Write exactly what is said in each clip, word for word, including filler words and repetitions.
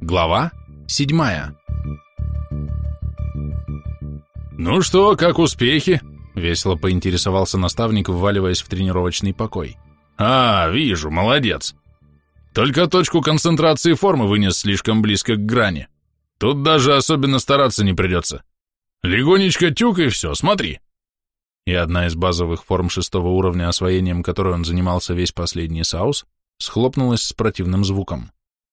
Глава седьмая. «Ну что, как успехи?» — весело поинтересовался наставник, вваливаясь в тренировочный покой. «А, вижу, молодец. Только точку концентрации формы вынес слишком близко к грани. Тут даже особенно стараться не придется. Легонечко тюк и все, смотри». И одна из базовых форм шестого уровня, освоением которой он занимался весь последний саус, схлопнулась с противным звуком.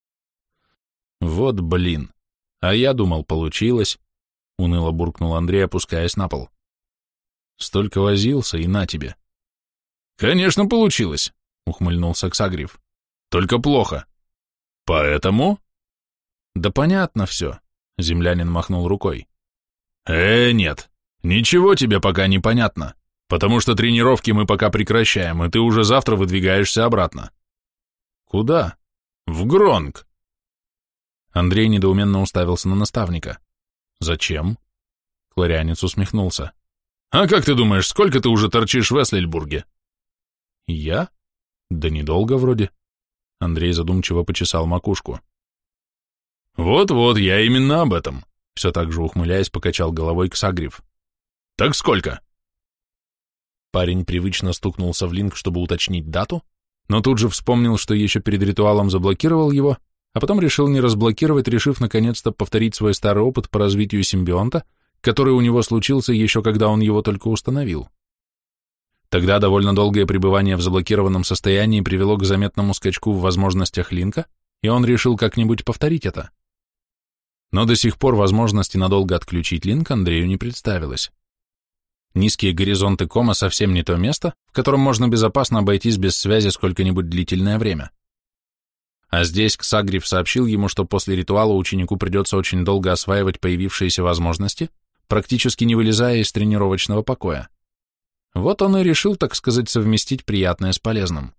«Вот блин, а я думал, получилось», — уныло буркнул Андрей, опускаясь на пол. «Столько возился, и на тебе». «Конечно, получилось», — ухмыльнулся Ксагриф. «Только плохо. Поэтому?» «Да понятно все», — землянин махнул рукой. «Э, нет, ничего тебе пока не понятно, потому что тренировки мы пока прекращаем, и ты уже завтра выдвигаешься обратно». «Куда?» «В Гронг». Андрей недоуменно уставился на наставника. «Зачем?» Кларианец усмехнулся. «А как ты думаешь, сколько ты уже торчишь в Эслельбурге?» «Я? Да недолго вроде». Андрей задумчиво почесал макушку. «Вот-вот, я именно об этом», — все так же ухмыляясь, покачал головой Ксагриф. «Так сколько?» Парень привычно стукнулся в линк, чтобы уточнить дату, но тут же вспомнил, что еще перед ритуалом заблокировал его, а потом решил не разблокировать, решив наконец-то повторить свой старый опыт по развитию симбионта, который у него случился еще когда он его только установил. Тогда довольно долгое пребывание в заблокированном состоянии привело к заметному скачку в возможностях линка, и он решил как-нибудь повторить это. Но до сих пор возможности надолго отключить линк Андрею не представилось. Низкие горизонты кома совсем не то место, в котором можно безопасно обойтись без связи сколько-нибудь длительное время. А здесь Ксагриф сообщил ему, что после ритуала ученику придется очень долго осваивать появившиеся возможности, практически не вылезая из тренировочного покоя. Вот он и решил, так сказать, совместить приятное с полезным.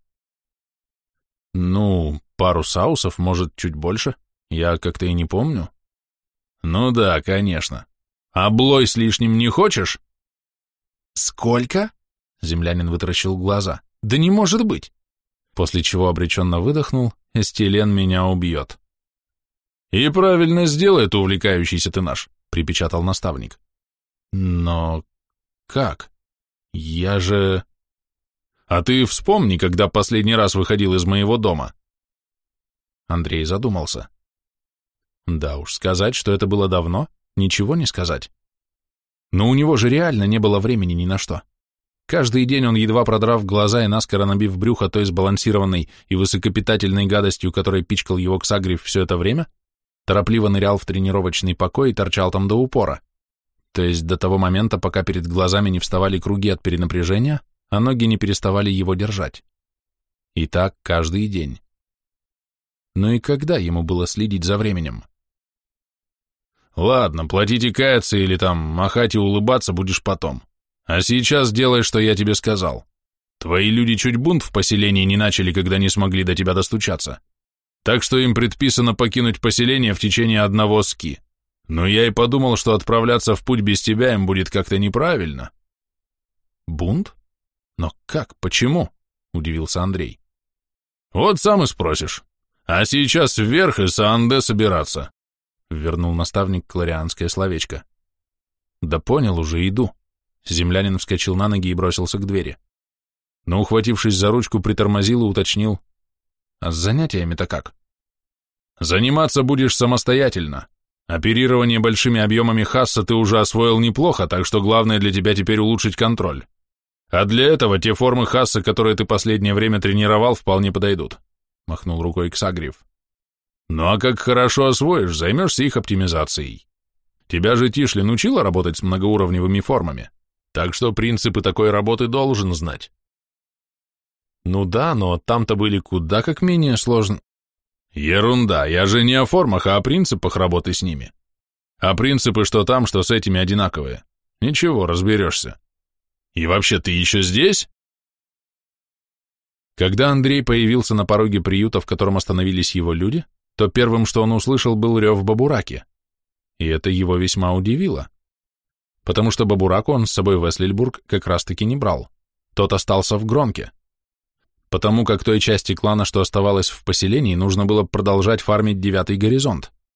Ну, пару саусов, может, чуть больше, я как-то и не помню. Ну да, конечно. А блой с лишним не хочешь? Сколько? Землянин вытаращил глаза. Да не может быть! После чего обреченно выдохнул: «Эстилен меня убьет». «И правильно сделает, увлекающийся ты наш», — припечатал наставник. «Но как? Я же...» «А ты вспомни, когда последний раз выходил из моего дома». Андрей задумался. Да уж, сказать, что это было давно, ничего не сказать. Но у него же реально не было времени ни на что. Каждый день он, едва продрав глаза и наскоро набив брюхо той сбалансированной и высокопитательной гадостью, которой пичкал его Ксагриф все это время, торопливо нырял в тренировочный покой и торчал там до упора. То есть до того момента, пока перед глазами не вставали круги от перенапряжения, а ноги не переставали его держать. И так каждый день. Ну и когда ему было следить за временем? «Ладно, платить и каяться или там махать и улыбаться будешь потом. А сейчас делай, что я тебе сказал. Твои люди чуть бунт в поселении не начали, когда не смогли до тебя достучаться. Так что им предписано покинуть поселение в течение одного ски. Но я и подумал, что отправляться в путь без тебя им будет как-то неправильно». «Бунт? Но как? Почему?» — удивился Андрей. «Вот сам и спросишь. А сейчас вверх и Саанде собираться», — вернул наставник кларианское словечко. «Да понял уже, иду». Землянин вскочил на ноги и бросился к двери. Но, ухватившись за ручку, притормозил и уточнил: «А с занятиями-то как?» «Заниматься будешь самостоятельно. Оперирование большими объемами хасса ты уже освоил неплохо, так что главное для тебя теперь улучшить контроль. А для этого те формы хасса, которые ты последнее время тренировал, вполне подойдут», — махнул рукой Ксагриф. «Ну а как хорошо освоишь, займешься их оптимизацией. Тебя же Тишлин учила работать с многоуровневыми формами, так что принципы такой работы должен знать». «Ну да, но там-то были куда как менее сложно». «Ерунда, я же не о формах, а о принципах работы с ними. А принципы что там, что с этими одинаковые. Ничего, разберешься. И вообще, ты еще здесь?» Когда Андрей появился на пороге приюта, в котором остановились его люди, то первым, что он услышал, был рев Бабураки. И это его весьма удивило. Потому что Бабураку он с собой в Эслельбург как раз-таки не брал. Тот остался в Гронке. Потому как той части клана, что оставалось в поселении, нужно было продолжать фармить девятый горизонт,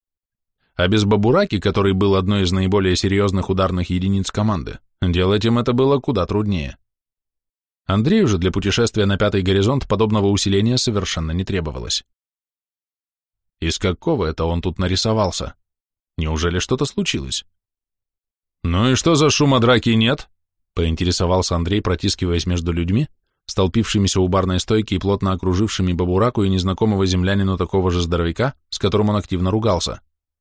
А без Бабураки, который был одной из наиболее серьезных ударных единиц команды, делать им это было куда труднее. Андрею же для путешествия на пятый горизонт подобного усиления совершенно не требовалось. Из какого это он тут нарисовался? Неужели что-то случилось? «Ну и что за шума драки нет?» — поинтересовался Андрей, протискиваясь между людьми, столпившимися у барной стойки и плотно окружившими Бабураку и незнакомого землянину такого же здоровяка, с которым он активно ругался.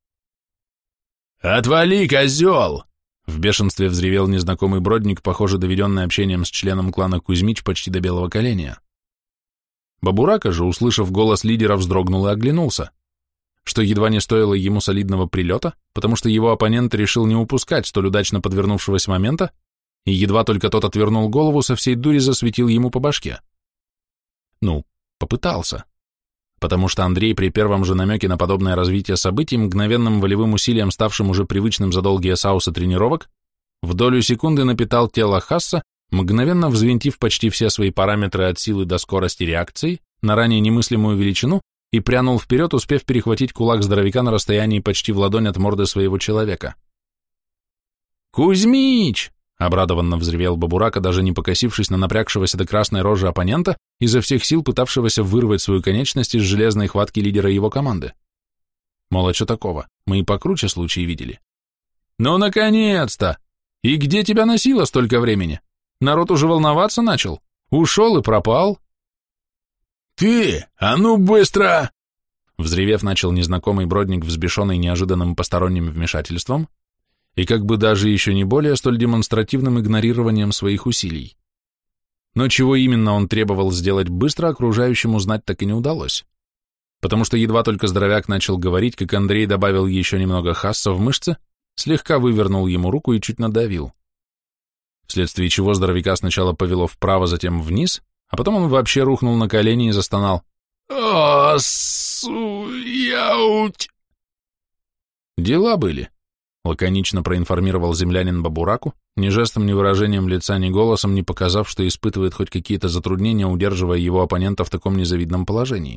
«Отвали, козел!» В бешенстве взревел незнакомый бродник, похоже, доведенный общением с членом клана Кузьмич почти до белого коленя. Бабурака же, услышав голос лидера, вздрогнул и оглянулся, что едва не стоило ему солидного прилета, потому что его оппонент решил не упускать столь удачно подвернувшегося момента, и едва только тот отвернул голову, со всей дури засветил ему по башке. Ну, попытался. Потому что Андрей при первом же намеке на подобное развитие событий, мгновенным волевым усилием, ставшим уже привычным за долгие саусы тренировок, в долю секунды напитал тело Хасса, мгновенно взвинтив почти все свои параметры от силы до скорости реакции на ранее немыслимую величину и прянул вперед, успев перехватить кулак здоровяка на расстоянии почти в ладонь от морды своего человека. «Кузьмич!» — обрадованно взревел Бабурака, даже не покосившись на напрягшегося до красной рожи оппонента, изо всех сил пытавшегося вырвать свою конечность из железной хватки лидера его команды. Мол, а что такого? Мы и покруче случаи видели. «Ну, наконец-то! И где тебя носило столько времени? Народ уже волноваться начал? Ушел и пропал?» «Ты! А ну быстро!» Взревев, начал незнакомый бродник, взбешенный неожиданным посторонним вмешательством и как бы даже еще не более столь демонстративным игнорированием своих усилий. Но чего именно он требовал сделать быстро, окружающим узнать так и не удалось. Потому что едва только здоровяк начал говорить, как Андрей добавил еще немного хасса в мышцы, слегка вывернул ему руку и чуть надавил. Вследствие чего здоровяка сначала повело вправо, затем вниз, а потом он вообще рухнул на колени и застонал. «О, суяуть!» Дела были, лаконично проинформировал землянин Бабураку, ни жестом, ни выражением лица, ни голосом не показав, что испытывает хоть какие-то затруднения, удерживая его оппонента в таком незавидном положении.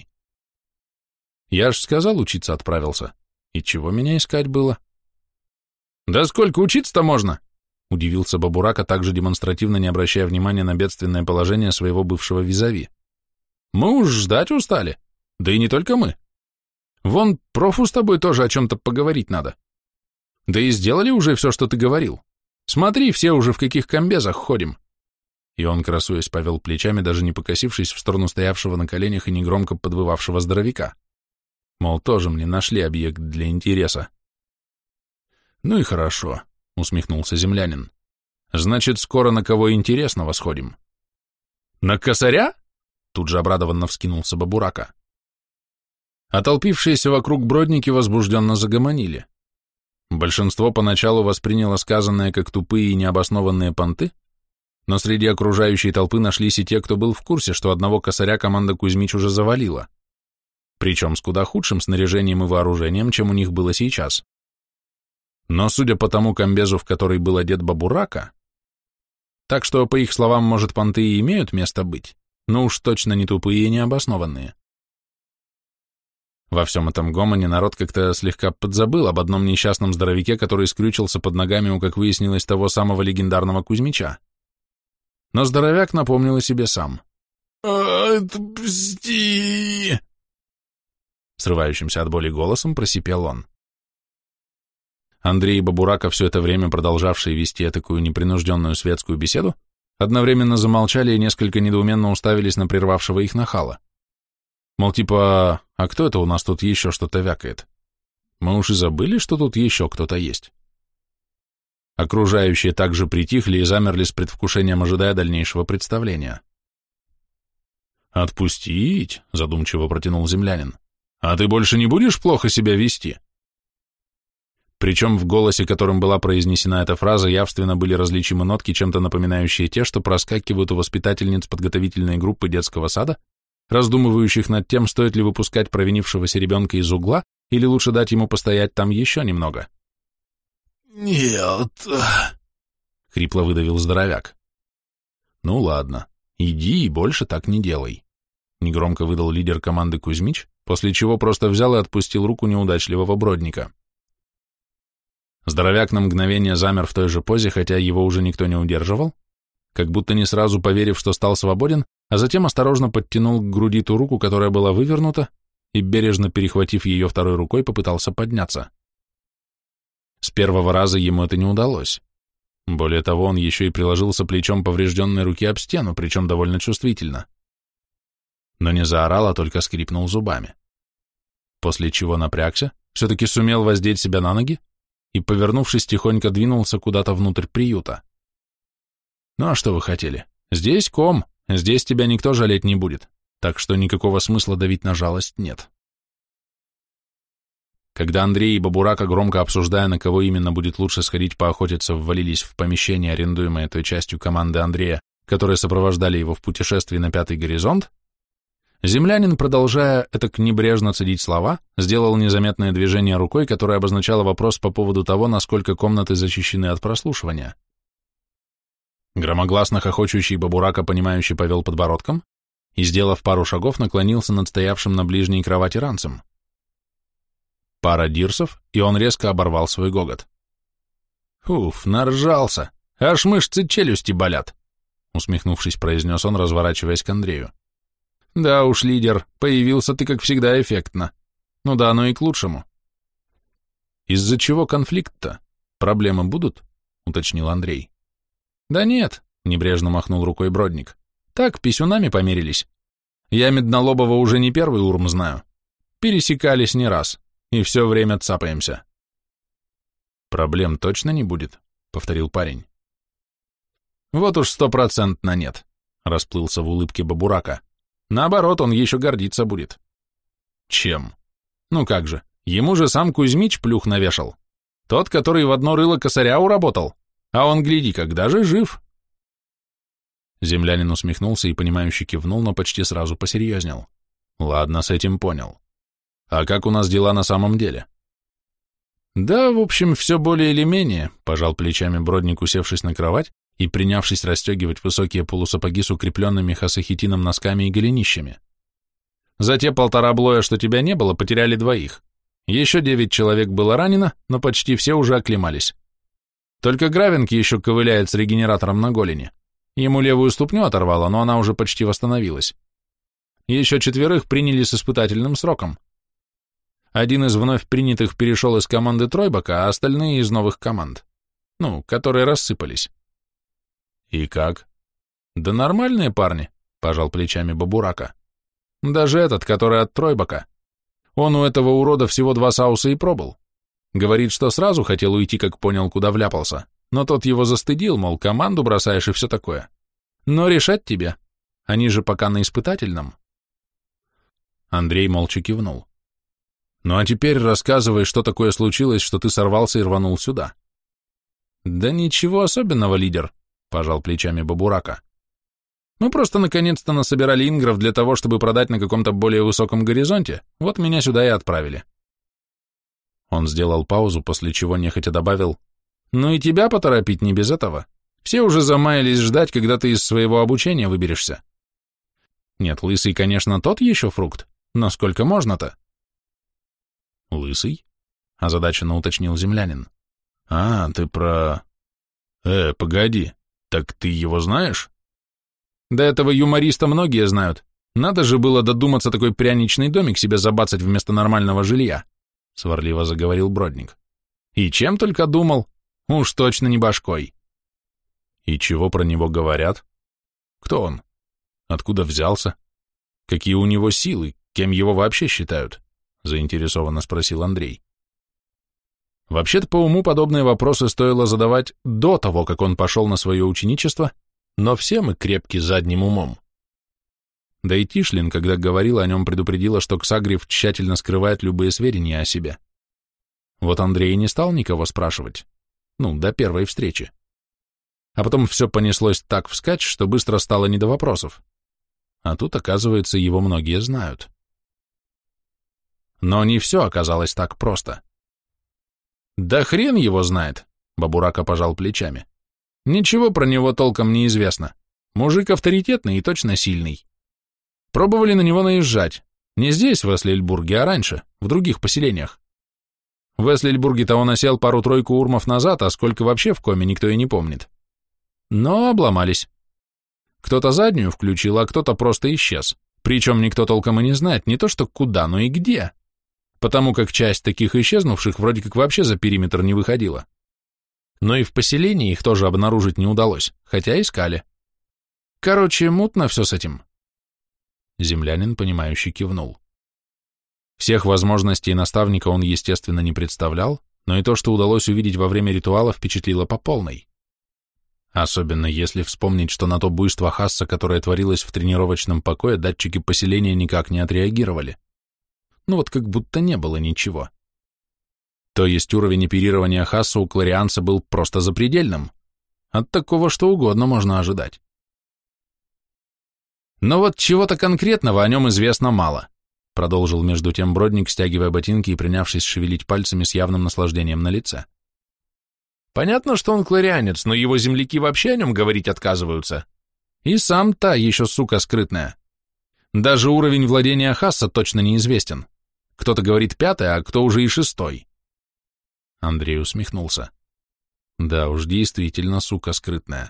Я ж сказал, учиться отправился. И чего меня искать было? «Да сколько учиться-то можно?» — удивился Бабурака, также демонстративно не обращая внимания на бедственное положение своего бывшего визави. «Мы уж ждать устали. Да и не только мы. Вон, профу с тобой тоже о чем-то поговорить надо. Да и сделали уже все, что ты говорил. Смотри, все уже в каких комбезах ходим». И он, красуясь, повел плечами, даже не покосившись в сторону стоявшего на коленях и негромко подвывавшего здоровяка. Мол, тоже мне нашли объект для интереса. «Ну и хорошо», — усмехнулся землянин. «Значит, скоро на кого интересного сходим». «На косаря?» — тут же обрадованно вскинулся Бабурака. Отолпившиеся вокруг бродники возбужденно загомонили. Большинство поначалу восприняло сказанное как тупые и необоснованные понты, но среди окружающей толпы нашлись и те, кто был в курсе, что одного косаря команда Кузьмич уже завалила, причем с куда худшим снаряжением и вооружением, чем у них было сейчас. Но судя по тому комбезу, в который был одет Бабурака, так что, по их словам, может, понты и имеют место быть, но уж точно не тупые и необоснованные. Во всем этом гомоне народ как-то слегка подзабыл об одном несчастном здоровяке, который скрючился под ногами у, как выяснилось, того самого легендарного Кузьмича. Но здоровяк напомнил о себе сам. «Отпусти!» Срывающимся от боли голосом просипел он. Андрей и Бабурака, все это время продолжавшие вести такую непринужденную светскую беседу, одновременно замолчали и несколько недоуменно уставились на прервавшего их нахала. Мол, типа, а кто это у нас тут еще что-то вякает? Мы уж и забыли, что тут еще кто-то есть. Окружающие также притихли и замерли с предвкушением, ожидая дальнейшего представления. «Отпустить?» — задумчиво протянул землянин. «А ты больше не будешь плохо себя вести?» Причем в голосе, которым была произнесена эта фраза, явственно были различимы нотки, чем-то напоминающие те, что проскакивают у воспитательниц подготовительной группы детского сада, раздумывающих над тем, стоит ли выпускать провинившегося ребенка из угла или лучше дать ему постоять там еще немного. «Нет», — хрипло выдавил здоровяк. «Ну ладно, иди и больше так не делай», — негромко выдал лидер команды Кузьмич, после чего просто взял и отпустил руку неудачливого бродника. Здоровяк на мгновение замер в той же позе, хотя его уже никто не удерживал, как будто не сразу поверив, что стал свободен, а затем осторожно подтянул к груди ту руку, которая была вывернута, и, бережно перехватив ее второй рукой, попытался подняться. С первого раза ему это не удалось. Более того, он еще и приложился плечом поврежденной руки об стену, причем довольно чувствительно. Но не заорал, а только скрипнул зубами. После чего напрягся, все-таки сумел воздеть себя на ноги и, повернувшись, тихонько двинулся куда-то внутрь приюта. Ну а что вы хотели? Здесь ком, здесь тебя никто жалеть не будет, так что никакого смысла давить на жалость нет. Когда Андрей и Бабурака, громко обсуждая, на кого именно будет лучше сходить поохотиться, ввалились в помещение, арендуемое той частью команды Андрея, которые сопровождали его в путешествии на Пятый горизонт, землянин, продолжая этак небрежно цедить слова, сделал незаметное движение рукой, которое обозначало вопрос по поводу того, насколько комнаты защищены от прослушивания. Громогласно хохочущий Бабурака, понимающий, повел подбородком и, сделав пару шагов, наклонился над стоявшим на ближней кровати ранцем. Пара дирсов, и он резко оборвал свой гогот. «Уф, наржался! Аж мышцы челюсти болят!» усмехнувшись, произнес он, разворачиваясь к Андрею. «Да уж, лидер, появился ты, как всегда, эффектно. Ну да, оно и к лучшему». «Из-за чего конфликт-то? Проблемы будут?» уточнил Андрей. «Да нет», небрежно махнул рукой Бродник. «Так, писюнами померились. Я Меднолобова уже не первый урм знаю. Пересекались не раз. И все время цапаемся». «Проблем точно не будет?» — повторил парень. «Вот уж стопроцентно нет», — расплылся в улыбке Бабурака. «Наоборот, он еще гордиться будет». «Чем?» «Ну как же, ему же сам Кузьмич плюх навешал. Тот, который в одно рыло косаря уработал. А он, гляди, когда же жив?» Землянин усмехнулся и, понимающе кивнул, но почти сразу посерьезнел. «Ладно, с этим понял. А как у нас дела на самом деле?» «Да, в общем, все более или менее», — пожал плечами Бродник, усевшись на кровать и принявшись расстегивать высокие полусапоги с укрепленными хасахитином носками и голенищами. «За те полтора блоя, что тебя не было, потеряли двоих. Еще девять человек было ранено, но почти все уже оклемались. Только Гравенки еще ковыляет с регенератором на голени. Ему левую ступню оторвало, но она уже почти восстановилась. Еще четверых приняли с испытательным сроком. Один из вновь принятых перешел из команды Тройбака, а остальные из новых команд. Ну, которые рассыпались». «И как?» «Да нормальные парни», — пожал плечами Бабурака. «Даже этот, который от Тройбака. Он у этого урода всего два сауса и пробыл. Говорит, что сразу хотел уйти, как понял, куда вляпался, но тот его застыдил, мол, команду бросаешь и все такое. Но решать тебе. Они же пока на испытательном». Андрей молча кивнул. «Ну а теперь рассказывай, что такое случилось, что ты сорвался и рванул сюда». «Да ничего особенного, лидер», — пожал плечами Бабурака. «Мы просто наконец-то насобирали ингров для того, чтобы продать на каком-то более высоком горизонте, вот меня сюда и отправили». Он сделал паузу, после чего нехотя добавил: «Ну и тебя поторопить не без этого. Все уже замаялись ждать, когда ты из своего обучения выберешься. Нет, лысый, конечно, тот еще фрукт, но сколько можно-то?» «Лысый?» — озадаченно уточнил землянин. «А, ты про... Э, погоди, так ты его знаешь?» «Да этого юмориста многие знают. Надо же было додуматься такой пряничный домик себе забацать вместо нормального жилья», — сварливо заговорил Бродник. «И чем только думал. Уж точно не башкой». «И чего про него говорят? Кто он? Откуда взялся? Какие у него силы? Кем его вообще считают?» — заинтересованно спросил Андрей. Вообще-то по уму подобные вопросы стоило задавать до того, как он пошел на свое ученичество, но все мы крепки задним умом. Да и Тишлин, когда говорила о нем, предупредила, что Ксагрев тщательно скрывает любые сведения о себе. Вот Андрей не стал никого спрашивать, ну, до первой встречи. А потом все понеслось так вскачь, что быстро стало не до вопросов. А тут, оказывается, его многие знают. Но не все оказалось так просто. «Да хрен его знает», — Бабурака пожал плечами. «Ничего про него толком не известно. Мужик авторитетный и точно сильный. Пробовали на него наезжать. Не здесь, в Эслельбурге, а раньше, в других поселениях. В Эслельбурге-то он осел пару-тройку урмов назад, а сколько вообще в коме, никто и не помнит. Но обломались. Кто-то заднюю включил, а кто-то просто исчез. Причем никто толком и не знает не то что куда, но и где. Потому как часть таких исчезнувших вроде как вообще за периметр не выходила. Но и в поселении их тоже обнаружить не удалось, хотя искали. Короче, мутно все с этим. Землянин, понимающе кивнул. Всех возможностей наставника он, естественно, не представлял, но и то, что удалось увидеть во время ритуала, впечатлило по полной. Особенно если вспомнить, что на то буйство Хасса, которое творилось в тренировочном покое, датчики поселения никак не отреагировали. Ну вот как будто не было ничего. То есть уровень оперирования Хасса у кларианца был просто запредельным. От такого что угодно можно ожидать. Но вот чего-то конкретного о нем известно мало, продолжил между тем Бродник, стягивая ботинки и принявшись шевелить пальцами с явным наслаждением на лице. Понятно, что он кларианец, но его земляки вообще о нем говорить отказываются. И сам та еще сука скрытная. Даже уровень владения Хасса точно неизвестен. Кто-то говорит пятый, а кто уже и шестой. Андрей усмехнулся. Да уж, действительно сука скрытная.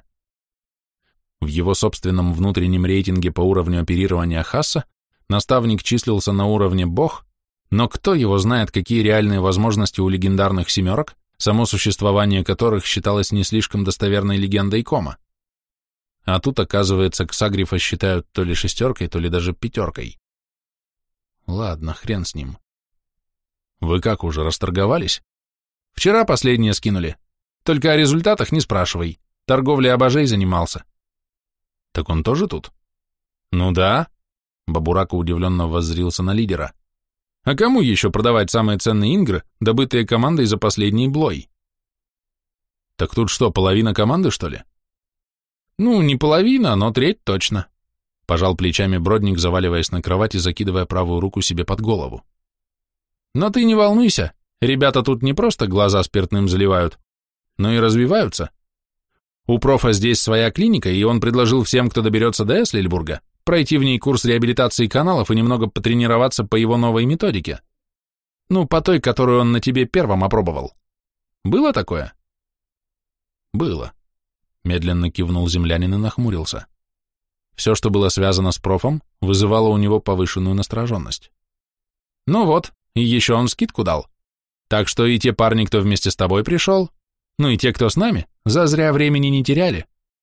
В его собственном внутреннем рейтинге по уровню оперирования Хасса наставник числился на уровне бог, но кто его знает, какие реальные возможности у легендарных семерок, само существование которых считалось не слишком достоверной легендой кома. А тут, оказывается, Ксагрифа считают то ли шестеркой, то ли даже пятеркой. Ладно, хрен с ним. Вы как, уже расторговались? Вчера последнее скинули. Только о результатах не спрашивай. Торговлей обожей занимался. Так он тоже тут? Ну да. Бабурака удивленно воззрился на лидера. А кому еще продавать самые ценные ингры, добытые командой за последний блой? Так тут что, половина команды, что ли? Ну, не половина, но треть точно. Пожал плечами Бродник, заваливаясь на кровать и закидывая правую руку себе под голову. Но ты не волнуйся, ребята тут не просто глаза спиртным заливают, но и развиваются. У профа здесь своя клиника, и он предложил всем, кто доберется до Эслельбурга, пройти в ней курс реабилитации каналов и немного потренироваться по его новой методике. Ну, по той, которую он на тебе первым опробовал. Было такое? Было. Медленно кивнул землянин и нахмурился. Все, что было связано с профом, вызывало у него повышенную настороженность. Ну вот, и еще он скидку дал. Так что и те парни, кто вместе с тобой пришел, ну и те, кто с нами, зазря времени не теряли.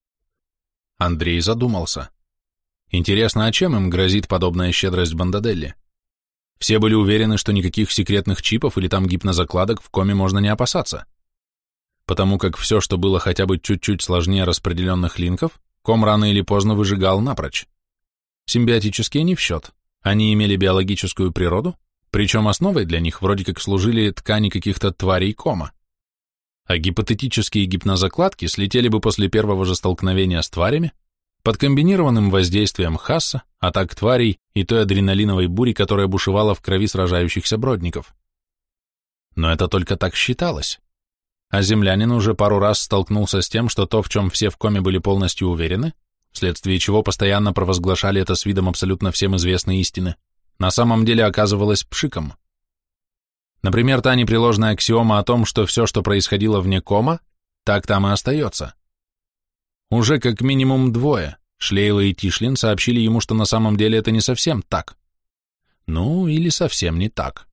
Андрей задумался. Интересно, а чем им грозит подобная щедрость Бандаделли? Все были уверены, что никаких секретных чипов или там гипнозакладок в коме можно не опасаться. Потому как все, что было хотя бы чуть-чуть сложнее распределенных линков, ком рано или поздно выжигал напрочь. Симбиотические не в счет. Они имели биологическую природу, причем основой для них вроде как служили ткани каких-то тварей кома. А гипотетические гипнозакладки слетели бы после первого же столкновения с тварями под комбинированным воздействием Хасса, атак тварей и той адреналиновой бури, которая бушевала в крови сражающихся бродников. Но это только так считалось. А землянин уже пару раз столкнулся с тем, что то, в чем все в коме были полностью уверены, вследствие чего постоянно провозглашали это с видом абсолютно всем известной истины, на самом деле оказывалось пшиком. Например, та непреложная аксиома о том, что все, что происходило вне кома, так там и остается. Уже как минимум двое, Шлейла и Тишлин, сообщили ему, что на самом деле это не совсем так. Ну, или совсем не так.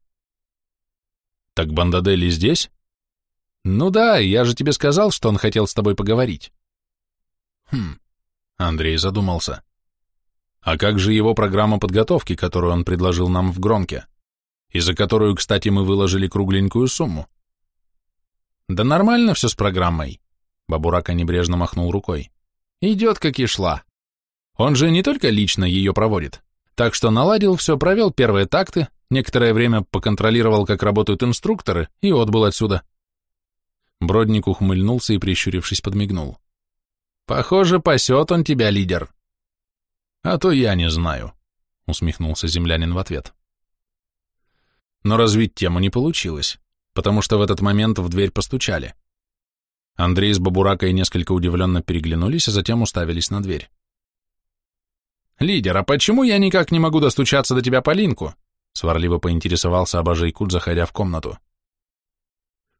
Так Бандаделли здесь? Ну да, я же тебе сказал, что он хотел с тобой поговорить. Хм, Андрей задумался. А как же его программа подготовки, которую он предложил нам в Гронке? И за которую, кстати, мы выложили кругленькую сумму. Да нормально все с программой. Бабурака небрежно махнул рукой. Идет, как и шла. Он же не только лично ее проводит, так что наладил все, провел первые такты, некоторое время поконтролировал, как работают инструкторы, и отбыл отсюда. Бродник ухмыльнулся и, прищурившись, подмигнул. Похоже, пасет он тебя, лидер. А то я не знаю, усмехнулся землянин в ответ. Но развить тему не получилось, потому что в этот момент в дверь постучали. Андрей с Бабуракой несколько удивленно переглянулись, а затем уставились на дверь. «Лидер, а почему я никак не могу достучаться до тебя по линку?» сварливо поинтересовался Абажей Кут, заходя в комнату.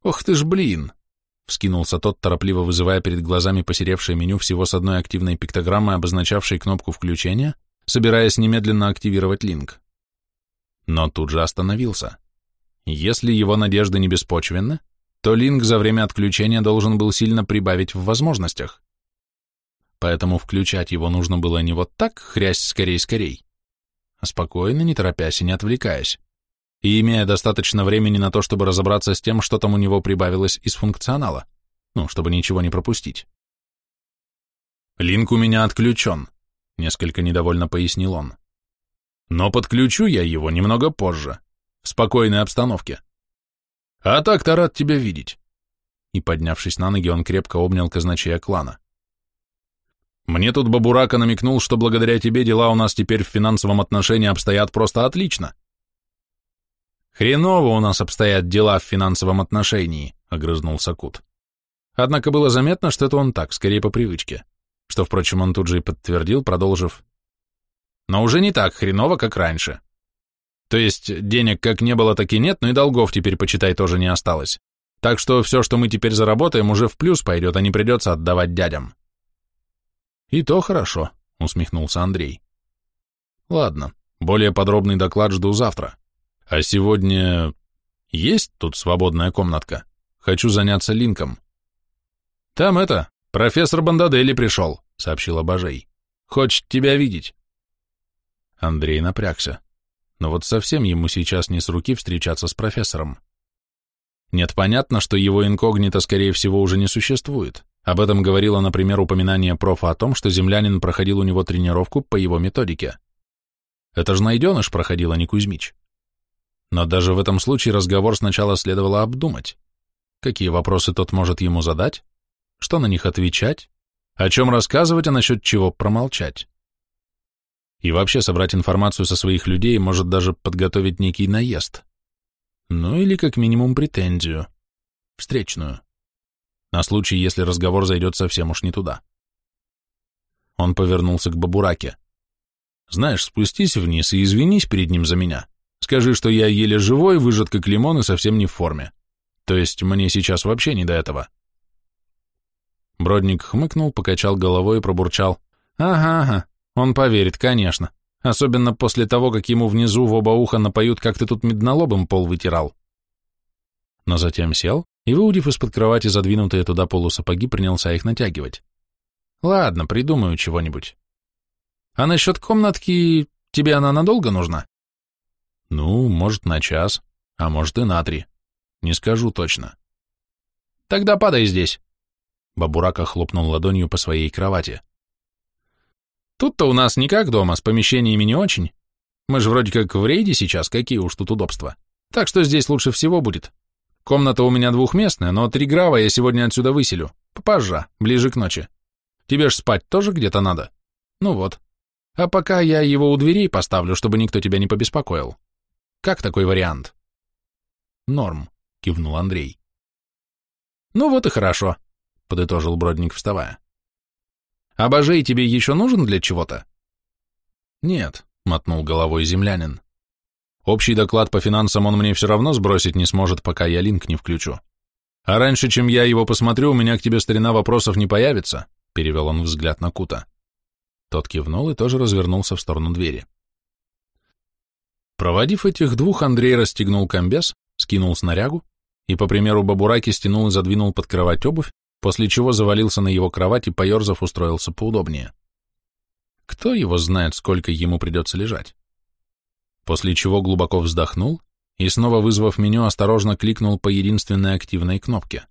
Ох ты ж, блин! Вскинулся тот, торопливо вызывая перед глазами посеревшее меню всего с одной активной пиктограммой, обозначавшей кнопку включения, собираясь немедленно активировать линк. Но тут же остановился. Если его надежды не беспочвенны, то линк за время отключения должен был сильно прибавить в возможностях. Поэтому включать его нужно было не вот так, хрясь скорей-скорей, а спокойно, не торопясь и не отвлекаясь, и имея достаточно времени на то, чтобы разобраться с тем, что там у него прибавилось из функционала, ну, чтобы ничего не пропустить. «Линк у меня отключен», — несколько недовольно пояснил он. «Но подключу я его немного позже, в спокойной обстановке. А так-то рад тебя видеть». И, поднявшись на ноги, он крепко обнял казначея клана. «Мне тут Бабурака намекнул, что благодаря тебе дела у нас теперь в финансовом отношении обстоят просто отлично». «Хреново у нас обстоят дела в финансовом отношении», — огрызнулся Кут. Однако было заметно, что это он так, скорее по привычке, что, впрочем, он тут же и подтвердил, продолжив. «Но уже не так хреново, как раньше. То есть денег как не было, так и нет, но и долгов теперь, почитай, тоже не осталось. Так что все, что мы теперь заработаем, уже в плюс пойдет, а не придется отдавать дядям». «И то хорошо», — усмехнулся Андрей. «Ладно, более подробный доклад жду завтра. А сегодня есть тут свободная комнатка? Хочу заняться линком». «Там это, профессор Бандадели пришел», — сообщил Бажей. «Хочет тебя видеть». Андрей напрягся. Но вот совсем ему сейчас не с руки встречаться с профессором. Нет, понятно, что его инкогнито, скорее всего, уже не существует. Об этом говорило, например, упоминание профа о том, что землянин проходил у него тренировку по его методике. Это же найденыш проходил, а не Кузьмич. Но даже в этом случае разговор сначала следовало обдумать. Какие вопросы тот может ему задать? Что на них отвечать? О чем рассказывать, а насчет чего промолчать? И вообще собрать информацию со своих людей, может даже подготовить некий наезд. Ну или как минимум претензию. Встречную. На случай, если разговор зайдет совсем уж не туда. Он повернулся к Бабураке. «Знаешь, спустись вниз и извинись перед ним за меня. Скажи, что я еле живой, выжат как лимон и совсем не в форме. То есть мне сейчас вообще не до этого». Бродник хмыкнул, покачал головой и пробурчал. «Ага, ага, он поверит, конечно. Особенно после того, как ему внизу в оба уха напоют, как ты тут меднолобым пол вытирал». Но затем сел и, выудив из-под кровати задвинутые туда полусапоги, принялся их натягивать. «Ладно, придумаю чего-нибудь. А насчет комнатки, тебе она надолго нужна?» «Ну, может, на час, а может и на три. Не скажу точно». «Тогда падай здесь». Бабурака хлопнул ладонью по своей кровати. «Тут-то у нас не как дома, с помещениями не очень. Мы же вроде как в рейде сейчас, какие уж тут удобства. Так что здесь лучше всего будет. Комната у меня двухместная, но три грава я сегодня отсюда выселю. Попозже, ближе к ночи. Тебе ж спать тоже где-то надо? Ну вот. А пока я его у дверей поставлю, чтобы никто тебя не побеспокоил. Как такой вариант?» «Норм», — кивнул Андрей. «Ну вот и хорошо», — подытожил Бродник, вставая. «А Бажей тебе еще нужен для чего-то?» «Нет», — мотнул головой землянин. «Общий доклад по финансам он мне все равно сбросить не сможет, пока я линк не включу. А раньше, чем я его посмотрю, у меня к тебе, старина, вопросов не появится», — перевел он взгляд на Кута. Тот кивнул и тоже развернулся в сторону двери. Проводив этих двух, Андрей расстегнул комбез, скинул снарягу и, по примеру Бабураки, стянул и задвинул под кровать обувь, после чего завалился на его кровать и, поерзав, устроился поудобнее. Кто его знает, сколько ему придется лежать? После чего глубоко вздохнул и, снова вызвав меню, осторожно кликнул по единственной активной кнопке.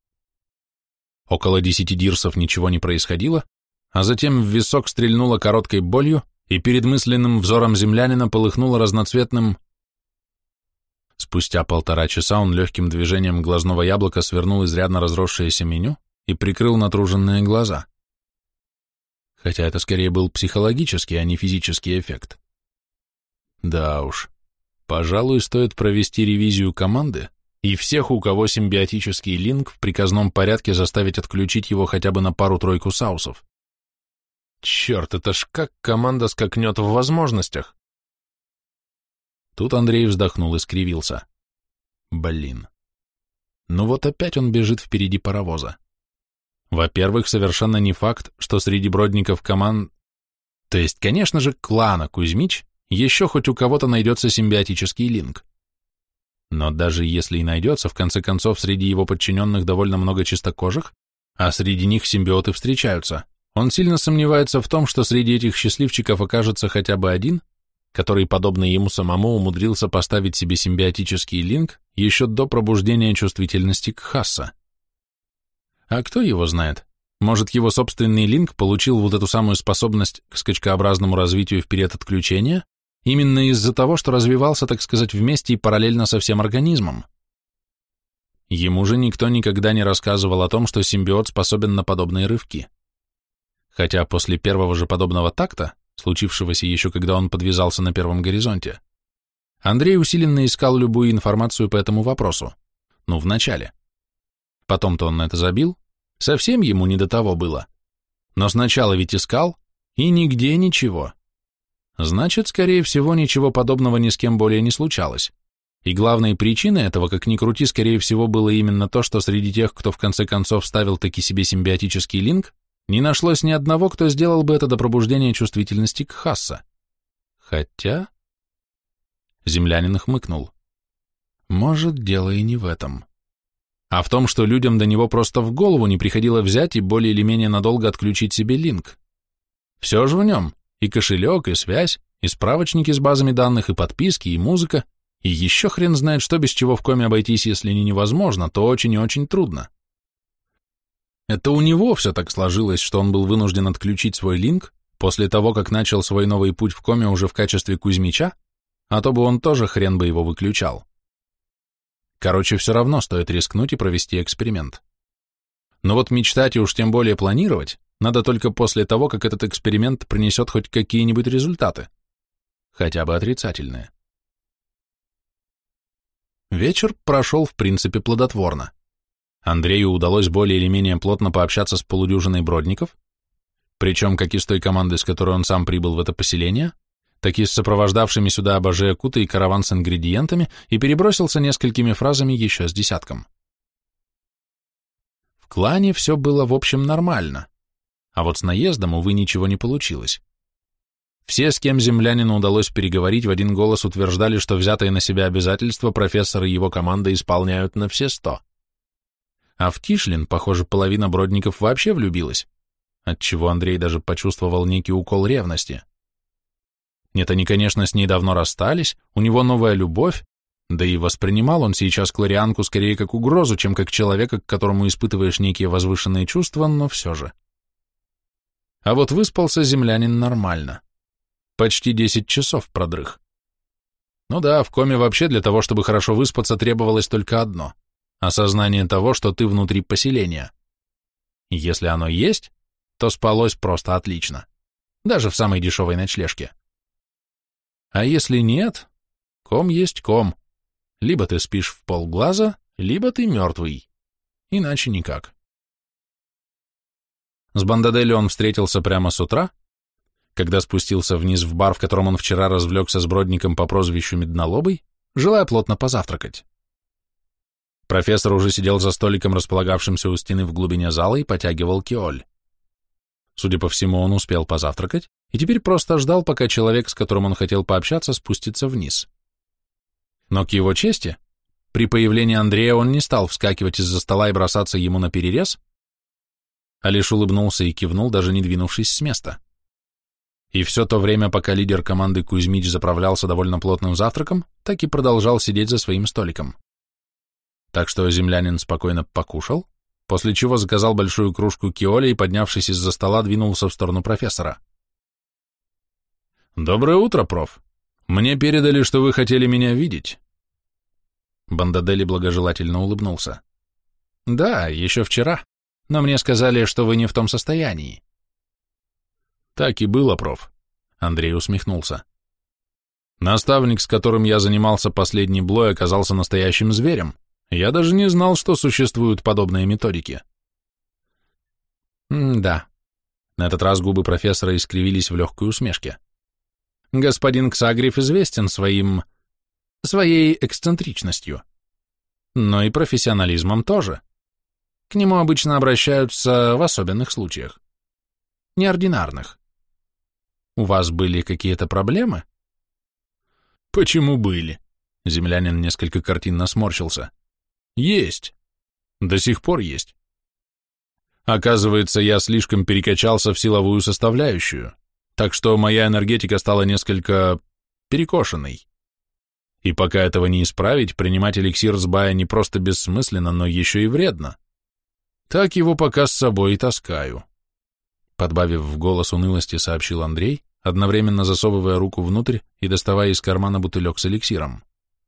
Около десяти дирсов ничего не происходило, а затем в висок стрельнуло короткой болью, и перед мысленным взором землянина полыхнуло разноцветным. Спустя полтора часа он легким движением глазного яблока свернул изрядно разросшееся меню и прикрыл натруженные глаза. Хотя это скорее был психологический, а не физический эффект. Да уж, пожалуй, стоит провести ревизию команды и всех, у кого симбиотический линк, в приказном порядке заставить отключить его хотя бы на пару-тройку саусов. Черт, это ж как команда скакнет в возможностях. Тут Андрей вздохнул и скривился. Блин. но вот опять он бежит впереди паровоза. Во-первых, совершенно не факт, что среди бродников команд, то есть, конечно же, клана Кузьмич, еще хоть у кого-то найдется симбиотический линк. Но даже если и найдется, в конце концов, среди его подчиненных довольно много чистокожих, а среди них симбиоты встречаются, он сильно сомневается в том, что среди этих счастливчиков окажется хотя бы один, который, подобно ему самому, умудрился поставить себе симбиотический линк еще до пробуждения чувствительности к Хасса. А кто его знает? Может, его собственный линк получил вот эту самую способность к скачкообразному развитию в период отключения именно из-за того, что развивался, так сказать, вместе и параллельно со всем организмом. Ему же никто никогда не рассказывал о том, что симбиот способен на подобные рывки. Хотя после первого же подобного такта, случившегося еще когда он подвязался на первом горизонте, Андрей усиленно искал любую информацию по этому вопросу. Ну, вначале. Потом-то он на это забил, совсем ему не до того было. Но сначала ведь искал, и нигде ничего. Значит, скорее всего, ничего подобного ни с кем более не случалось. И главной причиной этого, как ни крути, скорее всего, было именно то, что среди тех, кто в конце концов ставил таки себе симбиотический линк, не нашлось ни одного, кто сделал бы это до пробуждения чувствительности к Хасса. Хотя... Землянин хмыкнул. Может, дело и не в этом. А в том, что людям до него просто в голову не приходило взять и более или менее надолго отключить себе линк. Все же в нем. И кошелек, и связь, и справочники с базами данных, и подписки, и музыка, и еще хрен знает, что без чего в коме обойтись, если не невозможно, то очень и очень трудно. Это у него все так сложилось, что он был вынужден отключить свой линк после того, как начал свой новый путь в коме уже в качестве Кузьмича, а то бы он тоже хрен бы его выключал. Короче, все равно стоит рискнуть и провести эксперимент. Но вот мечтать и уж тем более планировать надо только после того, как этот эксперимент принесет хоть какие-нибудь результаты, хотя бы отрицательные. Вечер прошел в принципе плодотворно. Андрею удалось более или менее плотно пообщаться с полудюжиной бродников, причем как и с той командой, с которой он сам прибыл в это поселение, так и с сопровождавшими сюда Абаже Якута и караван с ингредиентами, и перебросился несколькими фразами еще с десятком. В клане все было в общем нормально, а вот с наездом, увы, ничего не получилось. Все, с кем землянину удалось переговорить, в один голос утверждали, что взятые на себя обязательства профессор и его команда исполняют на все сто. А в Тишлин, похоже, половина бродников вообще влюбилась, отчего Андрей даже почувствовал некий укол ревности. Нет, они, конечно, с ней давно расстались, у него новая любовь, да и воспринимал он сейчас Кларианку скорее как угрозу, чем как человека, к которому испытываешь некие возвышенные чувства, но все же. А вот выспался землянин нормально. Почти десять часов продрых. Ну да, в коме вообще для того, чтобы хорошо выспаться, требовалось только одно — осознание того, что ты внутри поселения. Если оно есть, то спалось просто отлично. Даже в самой дешевой ночлежке. А если нет, ком есть ком. Либо ты спишь в полглаза, либо ты мертвый. Иначе никак. С Бандаделли он встретился прямо с утра, когда спустился вниз в бар, в котором он вчера развлекся с бродником по прозвищу Меднолобый, желая плотно позавтракать. Профессор уже сидел за столиком, располагавшимся у стены в глубине зала, и потягивал киоль. Судя по всему, он успел позавтракать и теперь просто ждал, пока человек, с которым он хотел пообщаться, спустится вниз. Но к его чести, при появлении Андрея он не стал вскакивать из-за стола и бросаться ему на перерез, а лишь улыбнулся и кивнул, даже не двинувшись с места. И все то время, пока лидер команды Кузьмич заправлялся довольно плотным завтраком, так и продолжал сидеть за своим столиком. Так что землянин спокойно покушал, после чего заказал большую кружку киоли и, поднявшись из-за стола, двинулся в сторону профессора. «Доброе утро, проф. Мне передали, что вы хотели меня видеть». Бандаделли благожелательно улыбнулся. «Да, еще вчера, но мне сказали, что вы не в том состоянии». «Так и было, проф», — Андрей усмехнулся. «Наставник, с которым я занимался последний блой, оказался настоящим зверем. Я даже не знал, что существуют подобные методики». «М-да». На этот раз губы профессора искривились в легкой усмешке. «Господин Ксагрев известен своим... своей эксцентричностью. но и профессионализмом тоже. К нему обычно обращаются в особенных случаях. Неординарных. У вас были какие-то проблемы? Почему были? Землянин несколько картинно сморщился. Есть. До сих пор есть. Оказывается, я слишком перекачался в силовую составляющую, так что моя энергетика стала несколько перекошенной. И пока этого не исправить, принимать эликсир сбая не просто бессмысленно, но еще и вредно. Так его пока с собой и таскаю. Подбавив в голос унылости, сообщил Андрей, одновременно засовывая руку внутрь и доставая из кармана бутылек с эликсиром.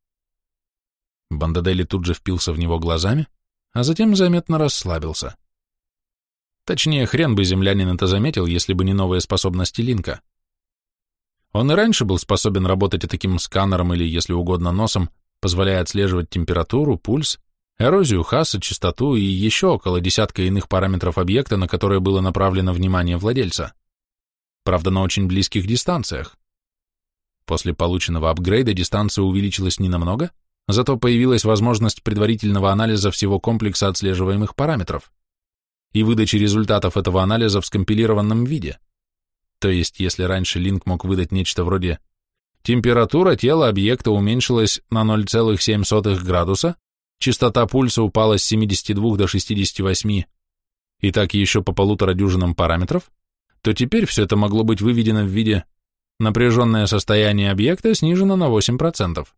Бандадели тут же впился в него глазами, а затем заметно расслабился. Точнее, хрен бы землянин это заметил, если бы не новые способности Линка. Он и раньше был способен работать таким сканером или, если угодно, носом, позволяя отслеживать температуру, пульс, эрозию Хасса, частоту и еще около десятка иных параметров объекта, на которые было направлено внимание владельца. Правда, на очень близких дистанциях. После полученного апгрейда дистанция увеличилась ненамного, зато появилась возможность предварительного анализа всего комплекса отслеживаемых параметров и выдачи результатов этого анализа в скомпилированном виде. То есть, если раньше Линк мог выдать нечто вроде «температура тела объекта уменьшилась на ноль целых семь сотых градуса», частота пульса упала с семидесяти двух до шестидесяти восьми, и так еще по полутора дюжинам параметров, то теперь все это могло быть выведено в виде «напряженное состояние объекта снижено на восемь процентов».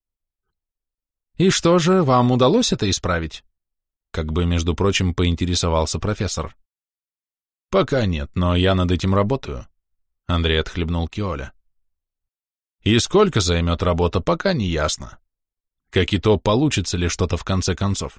«И что же, вам удалось это исправить?» Как бы, между прочим, поинтересовался профессор. «Пока нет, но я над этим работаю», — Андрей отхлебнул киоля. «И сколько займет работа, пока не ясно. Как и то, получится ли что-то в конце концов».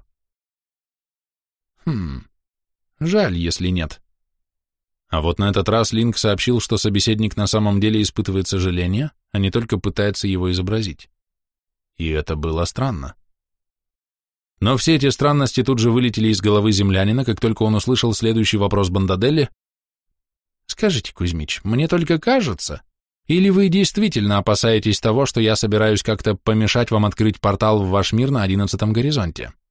«Хм, жаль, если нет». А вот на этот раз Линк сообщил, что собеседник на самом деле испытывает сожаление, а не только пытается его изобразить. И это было странно. Но все эти странности тут же вылетели из головы землянина, как только он услышал следующий вопрос Бандаделли. «Скажите, Кузьмич, мне только кажется, или вы действительно опасаетесь того, что я собираюсь как-то помешать вам открыть портал в ваш мир на одиннадцатом горизонте?»